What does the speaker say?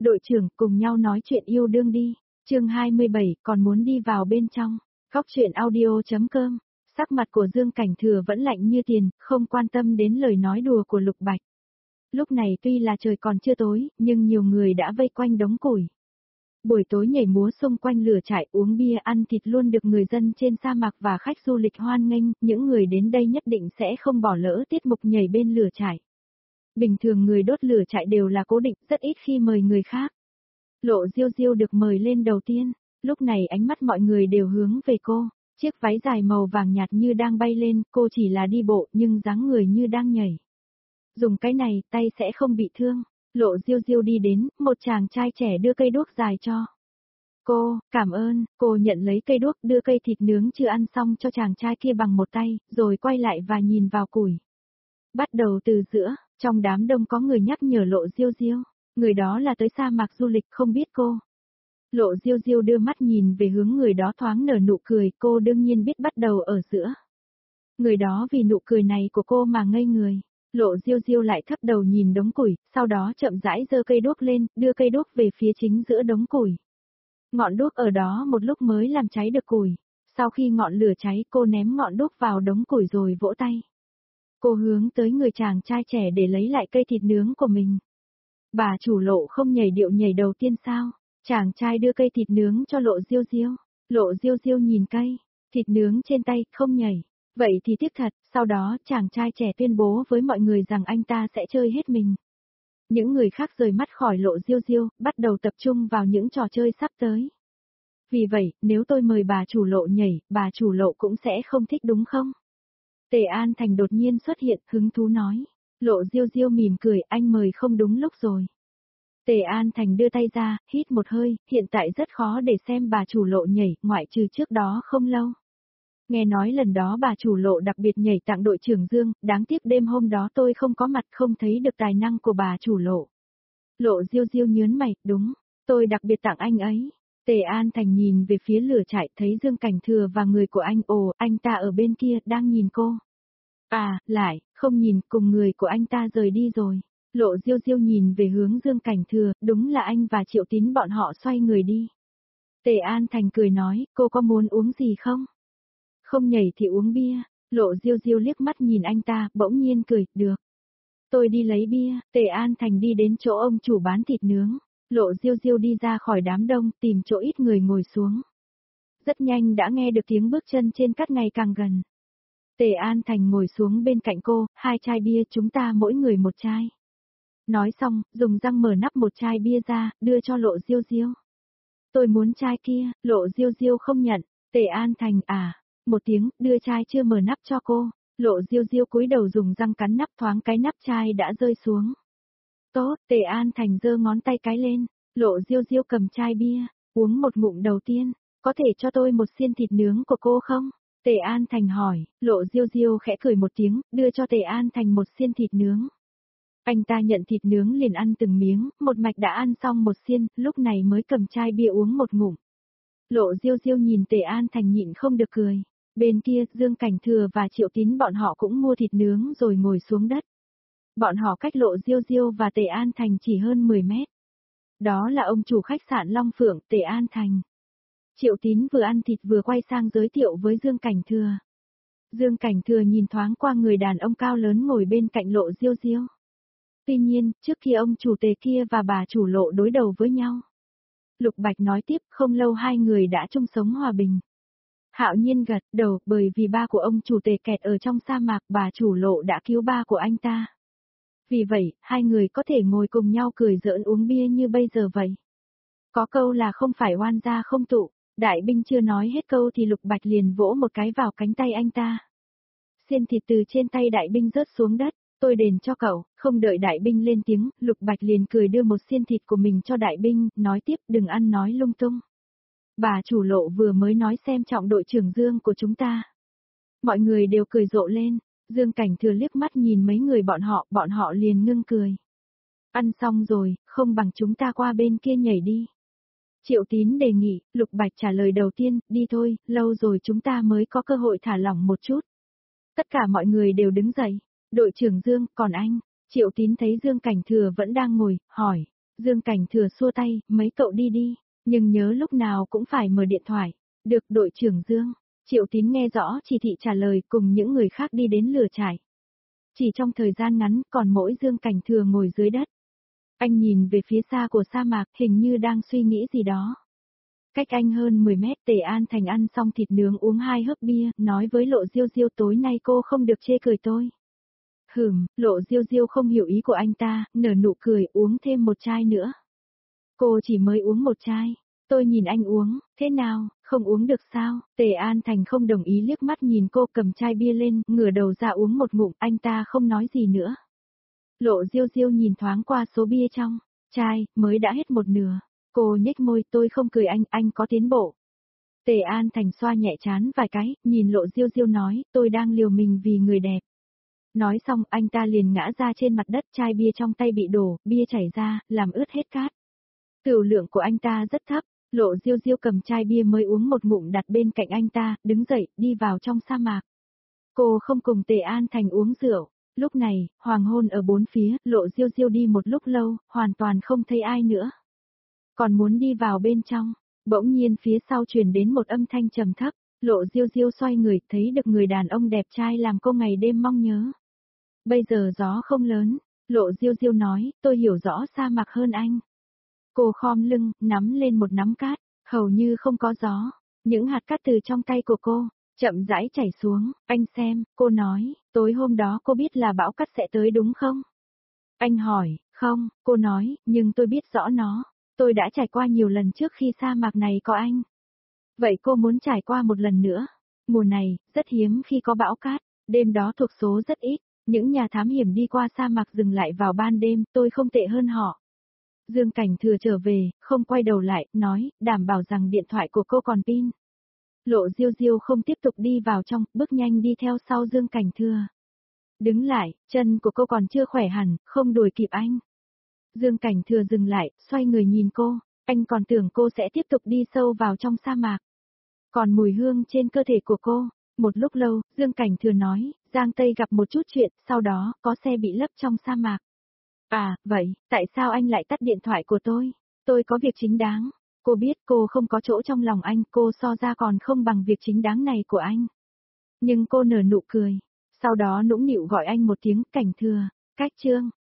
Đội trưởng cùng nhau nói chuyện yêu đương đi. Chương 27, còn muốn đi vào bên trong. Góc truyện audio.com. Sắc mặt của Dương Cảnh Thừa vẫn lạnh như tiền, không quan tâm đến lời nói đùa của Lục Bạch. Lúc này tuy là trời còn chưa tối, nhưng nhiều người đã vây quanh đống củi. Buổi tối nhảy múa xung quanh lửa trại, uống bia ăn thịt luôn được người dân trên sa mạc và khách du lịch hoan nghênh, những người đến đây nhất định sẽ không bỏ lỡ tiết mục nhảy bên lửa trại. Bình thường người đốt lửa trại đều là cố định, rất ít khi mời người khác. Lộ Diêu Diêu được mời lên đầu tiên, lúc này ánh mắt mọi người đều hướng về cô, chiếc váy dài màu vàng nhạt như đang bay lên, cô chỉ là đi bộ nhưng dáng người như đang nhảy. Dùng cái này, tay sẽ không bị thương. Lộ Diêu Diêu đi đến, một chàng trai trẻ đưa cây đuốc dài cho. Cô, cảm ơn, cô nhận lấy cây đuốc đưa cây thịt nướng chưa ăn xong cho chàng trai kia bằng một tay, rồi quay lại và nhìn vào củi. Bắt đầu từ giữa, trong đám đông có người nhắc nhở Lộ Diêu Diêu, người đó là tới sa mạc du lịch không biết cô. Lộ Diêu Diêu đưa mắt nhìn về hướng người đó thoáng nở nụ cười, cô đương nhiên biết bắt đầu ở giữa. Người đó vì nụ cười này của cô mà ngây người. Lộ Diêu Diêu lại thấp đầu nhìn đống củi, sau đó chậm rãi giơ cây đuốc lên, đưa cây đuốc về phía chính giữa đống củi. Ngọn đuốc ở đó một lúc mới làm cháy được củi. Sau khi ngọn lửa cháy, cô ném ngọn đuốc vào đống củi rồi vỗ tay. Cô hướng tới người chàng trai trẻ để lấy lại cây thịt nướng của mình. Bà chủ Lộ không nhảy điệu nhảy đầu tiên sao? Chàng trai đưa cây thịt nướng cho Lộ Diêu Diêu. Lộ Diêu Diêu nhìn cây thịt nướng trên tay, không nhảy. Vậy thì tiếc thật, sau đó chàng trai trẻ tuyên bố với mọi người rằng anh ta sẽ chơi hết mình. Những người khác rời mắt khỏi Lộ Diêu Diêu, bắt đầu tập trung vào những trò chơi sắp tới. Vì vậy, nếu tôi mời bà chủ Lộ nhảy, bà chủ Lộ cũng sẽ không thích đúng không? Tề An Thành đột nhiên xuất hiện, hứng thú nói. Lộ Diêu Diêu mỉm cười, anh mời không đúng lúc rồi. Tề An Thành đưa tay ra, hít một hơi, hiện tại rất khó để xem bà chủ Lộ nhảy, ngoại trừ trước đó không lâu. Nghe nói lần đó bà chủ Lộ đặc biệt nhảy tặng đội trưởng Dương, đáng tiếc đêm hôm đó tôi không có mặt không thấy được tài năng của bà chủ Lộ. Lộ Diêu Diêu nhớn mày, đúng, tôi đặc biệt tặng anh ấy. Tề An Thành nhìn về phía lửa trại thấy Dương Cảnh Thừa và người của anh, ồ, anh ta ở bên kia, đang nhìn cô. À, lại, không nhìn, cùng người của anh ta rời đi rồi. Lộ Diêu Diêu nhìn về hướng Dương Cảnh Thừa, đúng là anh và Triệu Tín bọn họ xoay người đi. Tề An Thành cười nói, cô có muốn uống gì không? Không nhảy thì uống bia. Lộ Diêu Diêu liếc mắt nhìn anh ta, bỗng nhiên cười, được. Tôi đi lấy bia. Tề An Thành đi đến chỗ ông chủ bán thịt nướng. Lộ Diêu Diêu đi ra khỏi đám đông, tìm chỗ ít người ngồi xuống. Rất nhanh đã nghe được tiếng bước chân trên cát ngày càng gần. Tề An Thành ngồi xuống bên cạnh cô, 2 chai bia, chúng ta mỗi người 1 chai. Nói xong, dùng răng mở nắp 1 chai bia ra, đưa cho Lộ Diêu Diêu. Tôi muốn chai kia. Lộ Diêu Diêu không nhận. Tề An Thành, một tiếng, đưa chai chưa mở nắp cho cô. Lộ Diêu Diêu cúi đầu dùng răng cắn nắp, thoáng cái nắp chai đã rơi xuống. Tốt, Tề An Thành giơ ngón tay cái lên. Lộ Diêu Diêu cầm chai bia, uống một ngụm đầu tiên. Có thể cho tôi một xiên thịt nướng của cô không? Tề An Thành hỏi. Lộ Diêu Diêu khẽ cười một tiếng, đưa cho Tề An Thành một xiên thịt nướng. Anh ta nhận thịt nướng liền ăn từng miếng, một mạch đã ăn xong một xiên, lúc này mới cầm chai bia uống một ngụm. Lộ Diêu Diêu nhìn Tề An Thành nhịn không được cười. Bên kia, Dương Cảnh Thừa và Triệu Tín bọn họ cũng mua thịt nướng rồi ngồi xuống đất. Bọn họ cách Lộ Diêu Diêu và Tề An Thành chỉ hơn 10 mét. Đó là ông chủ khách sạn Long Phượng, Tề An Thành. Triệu Tín vừa ăn thịt vừa quay sang giới thiệu với Dương Cảnh Thừa. Dương Cảnh Thừa nhìn thoáng qua người đàn ông cao lớn ngồi bên cạnh Lộ Diêu Diêu. Tuy nhiên, trước khi ông chủ Tề kia và bà chủ Lộ đối đầu với nhau. Lục Bạch nói tiếp, không lâu hai người đã chung sống hòa bình. Hạo Nhiên gật đầu, bởi vì ba của ông chủ Tề kẹt ở trong sa mạc, bà chủ Lộ đã cứu ba của anh ta. Vì vậy, hai người có thể ngồi cùng nhau cười giỡn uống bia như bây giờ vậy. Có câu là không phải oan gia không tụ, Đại Binh chưa nói hết câu thì Lục Bạch liền vỗ một cái vào cánh tay anh ta. Xiên thịt từ trên tay Đại Binh rớt xuống đất, tôi đền cho cậu, không đợi Đại Binh lên tiếng, Lục Bạch liền cười đưa một xiên thịt của mình cho Đại Binh, nói tiếp đừng ăn nói lung tung. Bà chủ Lộ vừa mới nói xem trọng đội trưởng Dương của chúng ta. Mọi người đều cười rộ lên, Dương Cảnh Thừa liếc mắt nhìn mấy người bọn họ liền ngưng cười. Ăn xong rồi, không bằng chúng ta qua bên kia nhảy đi. Triệu Tín đề nghị, Lục Bạch trả lời đầu tiên, đi thôi, lâu rồi chúng ta mới có cơ hội thả lỏng một chút. Tất cả mọi người đều đứng dậy, đội trưởng Dương, còn anh? Triệu Tín thấy Dương Cảnh Thừa vẫn đang ngồi, hỏi, Dương Cảnh Thừa xua tay, mấy cậu đi đi, nhưng nhớ lúc nào cũng phải mở điện thoại. Được đội trưởng Dương. Triệu Tín nghe rõ chỉ thị trả lời cùng những người khác đi đến lửa trại. Chỉ trong thời gian ngắn còn mỗi Dương Cảnh Thừa ngồi dưới đất. Anh nhìn về phía xa của sa mạc hình như đang suy nghĩ gì đó. Cách anh hơn 10 mét Tề An Thành ăn xong thịt nướng uống 2 hớp bia, nói với Lộ Diêu Diêu tối nay cô không được chê cười tôi. Lộ Diêu Diêu không hiểu ý của anh ta, nở nụ cười uống thêm một chai nữa. Cô chỉ mới uống một chai. Tôi nhìn anh uống, thế nào, không uống được sao? Tề An Thành không đồng ý liếc mắt nhìn cô cầm chai bia lên, ngửa đầu ra uống một ngụm, anh ta không nói gì nữa. Lộ Diêu Diêu nhìn thoáng qua số bia trong chai, mới đã hết một nửa. Cô nhếch môi, tôi không cười anh có tiến bộ. Tề An Thành xoa nhẹ trán vài cái, nhìn Lộ Diêu Diêu nói, tôi đang liều mình vì người đẹp. Nói xong anh ta liền ngã ra trên mặt đất, chai bia trong tay bị đổ, bia chảy ra, làm ướt hết cát. Tửu lượng của anh ta rất thấp, Lộ Diêu Diêu cầm chai bia mới uống một ngụm đặt bên cạnh anh ta, đứng dậy, đi vào trong sa mạc. Cô không cùng Tề An Thành uống rượu. Lúc này, hoàng hôn ở bốn phía, Lộ Diêu Diêu đi một lúc lâu, hoàn toàn không thấy ai nữa. Còn muốn đi vào bên trong, bỗng nhiên phía sau truyền đến một âm thanh trầm thấp, Lộ Diêu Diêu xoay người, thấy được người đàn ông đẹp trai làm cô ngày đêm mong nhớ. Bây giờ gió không lớn, Lộ Diêu Diêu nói, tôi hiểu rõ sa mạc hơn anh. Cô khom lưng, nắm lên một nắm cát, hầu như không có gió, những hạt cát từ trong tay của cô chậm rãi chảy xuống, anh xem, cô nói, tối hôm đó cô biết là bão cát sẽ tới đúng không? Anh hỏi, không, cô nói, nhưng tôi biết rõ nó, tôi đã trải qua nhiều lần trước khi sa mạc này có anh. Vậy cô muốn trải qua một lần nữa? Mùa này, rất hiếm khi có bão cát, đêm đó thuộc số rất ít, những nhà thám hiểm đi qua sa mạc dừng lại vào ban đêm, tôi không tệ hơn họ. Dương Cảnh Thừa trở về, không quay đầu lại, nói, đảm bảo rằng điện thoại của cô còn pin. Lộ Diêu Diêu không tiếp tục đi vào trong, bước nhanh đi theo sau Dương Cảnh Thừa. Đứng lại, chân của cô còn chưa khỏe hẳn, không đuổi kịp anh. Dương Cảnh Thừa dừng lại, xoay người nhìn cô, anh còn tưởng cô sẽ tiếp tục đi sâu vào trong sa mạc. Còn mùi hương trên cơ thể của cô, một lúc lâu, Dương Cảnh Thừa nói, Giang Tây gặp một chút chuyện, sau đó, có xe bị lấp trong sa mạc. À, vậy, tại sao anh lại tắt điện thoại của tôi? Tôi có việc chính đáng. Cô biết cô không có chỗ trong lòng anh, cô so ra còn không bằng việc chính đáng này của anh. Nhưng cô nở nụ cười, sau đó nũng nịu gọi anh một tiếng Cảnh Thừa, cách chương.